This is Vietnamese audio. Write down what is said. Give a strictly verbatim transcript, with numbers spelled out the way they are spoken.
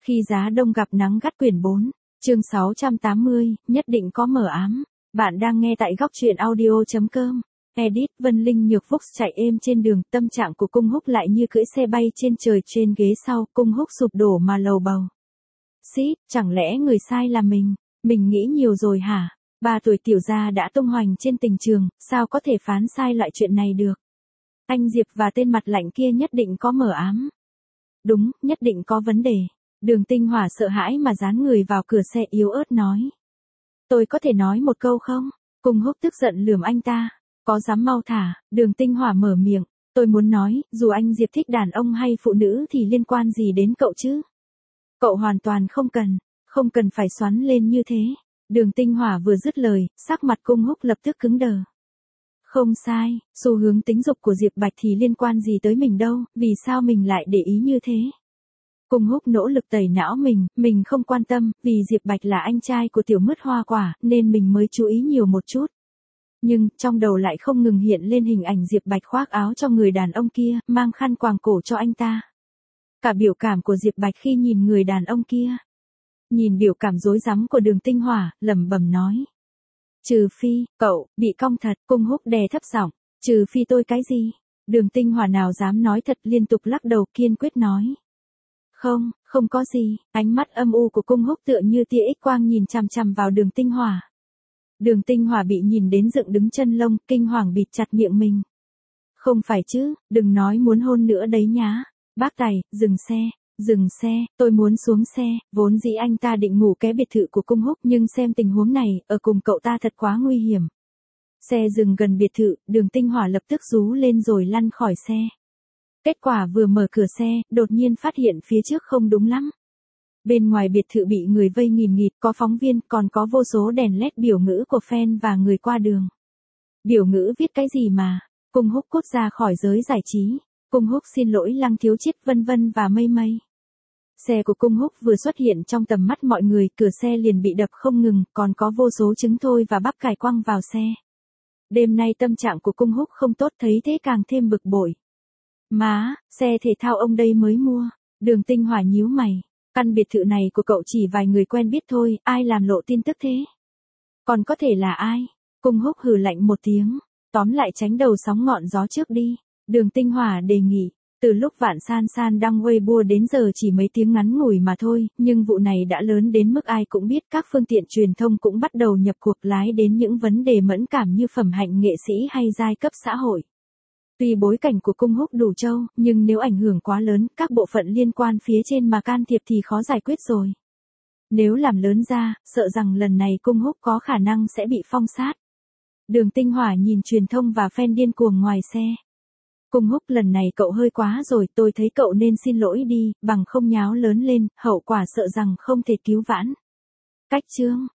Khi giá đông gặp nắng gắt quyển bốn, chương sáu trăm tám mươi, nhất định có mờ ám. Bạn đang nghe tại góc truyện audio.com. Edit Vân Linh Nhược Phúc chạy êm trên đường, tâm trạng của Cung Húc lại như cưỡi xe bay trên trời. Trên ghế sau, Cung Húc sụp đổ mà lầu bầu. Xít, chẳng lẽ người sai là mình? Mình nghĩ nhiều rồi hả? Ba tuổi tiểu gia đã tung hoành trên tình trường, sao có thể phán sai loại chuyện này được? Anh Diệp và tên mặt lạnh kia nhất định có mờ ám. Đúng, nhất định có vấn đề. Đường Tinh Hỏa sợ hãi mà dán người vào cửa xe yếu ớt nói. Tôi có thể nói một câu không? Cung Húc tức giận lườm anh ta. Có dám mau thả? Đường Tinh Hỏa mở miệng. Tôi muốn nói, dù anh Diệp thích đàn ông hay phụ nữ thì liên quan gì đến cậu chứ? Cậu hoàn toàn không cần, không cần phải xoắn lên như thế. Đường Tinh Hỏa vừa dứt lời, sắc mặt Cung Húc lập tức cứng đờ. Không sai, xu hướng tính dục của Diệp Bạch thì liên quan gì tới mình đâu, vì sao mình lại để ý như thế? Cung Húc nỗ lực tẩy não mình, mình không quan tâm, vì Diệp Bạch là anh trai của tiểu mứt hoa quả, nên mình mới chú ý nhiều một chút. Nhưng, trong đầu lại không ngừng hiện lên hình ảnh Diệp Bạch khoác áo cho người đàn ông kia, mang khăn quàng cổ cho anh ta. Cả biểu cảm của Diệp Bạch khi nhìn người đàn ông kia. Nhìn biểu cảm rối rắm của Đường Tinh Hỏa, lẩm bẩm nói. Trừ phi, cậu, bị cong thật, Cung Húc đè thấp giọng. Trừ phi tôi cái gì? Đường Tinh Hỏa nào dám nói thật, liên tục lắc đầu kiên quyết nói. Không, không có gì. Ánh mắt âm u của Cung Húc tựa như tia X quang nhìn chằm chằm vào Đường Tinh Hỏa. Đường Tinh Hỏa bị nhìn đến dựng đứng chân lông, kinh hoàng bịt chặt miệng mình. Không phải chứ, đừng nói muốn hôn nữa đấy nhá. Bác Tài, dừng xe, dừng xe, tôi muốn xuống xe. Vốn dĩ anh ta định ngủ ké biệt thự của Cung Húc, nhưng xem tình huống này, ở cùng cậu ta thật quá nguy hiểm. Xe dừng gần biệt thự, Đường Tinh Hỏa lập tức rú lên rồi lăn khỏi xe. Kết quả vừa mở cửa xe, đột nhiên phát hiện phía trước không đúng lắm. Bên ngoài biệt thự bị người vây nghìn nghịt, có phóng viên, còn có vô số đèn led biểu ngữ của fan và người qua đường. Biểu ngữ viết cái gì mà? Cung Húc cút ra khỏi giới giải trí. Cung Húc xin lỗi Lăng Thiếu Chiết, vân vân và mây mây. Xe của Cung Húc vừa xuất hiện trong tầm mắt mọi người, cửa xe liền bị đập không ngừng, còn có vô số trứng thôi và bắp cải quăng vào xe. Đêm nay tâm trạng của Cung Húc không tốt, thấy thế càng thêm bực bội. Má, xe thể thao ông đây mới mua. Đường Tinh Hỏa nhíu mày. Căn biệt thự này của cậu chỉ vài người quen biết thôi, ai làm lộ tin tức thế? Còn có thể là ai? Cung Húc hừ lạnh một tiếng. Tóm lại tránh đầu sóng ngọn gió trước đi. Đường Tinh Hỏa đề nghị. Từ lúc Vạn San San đăng Weibo đến giờ chỉ mấy tiếng ngắn ngủi mà thôi, nhưng vụ này đã lớn đến mức ai cũng biết, các phương tiện truyền thông cũng bắt đầu nhập cuộc, lái đến những vấn đề mẫn cảm như phẩm hạnh nghệ sĩ hay giai cấp xã hội. Tuy bối cảnh của Cung Húc đủ trâu, nhưng nếu ảnh hưởng quá lớn, các bộ phận liên quan phía trên mà can thiệp thì khó giải quyết rồi. Nếu làm lớn ra, sợ rằng lần này Cung Húc có khả năng sẽ bị phong sát. Đường Tinh Hỏa nhìn truyền thông và fan điên cuồng ngoài xe. Cung Húc, lần này cậu hơi quá rồi, tôi thấy cậu nên xin lỗi đi, bằng không nháo lớn lên, hậu quả sợ rằng không thể cứu vãn. Cách chương,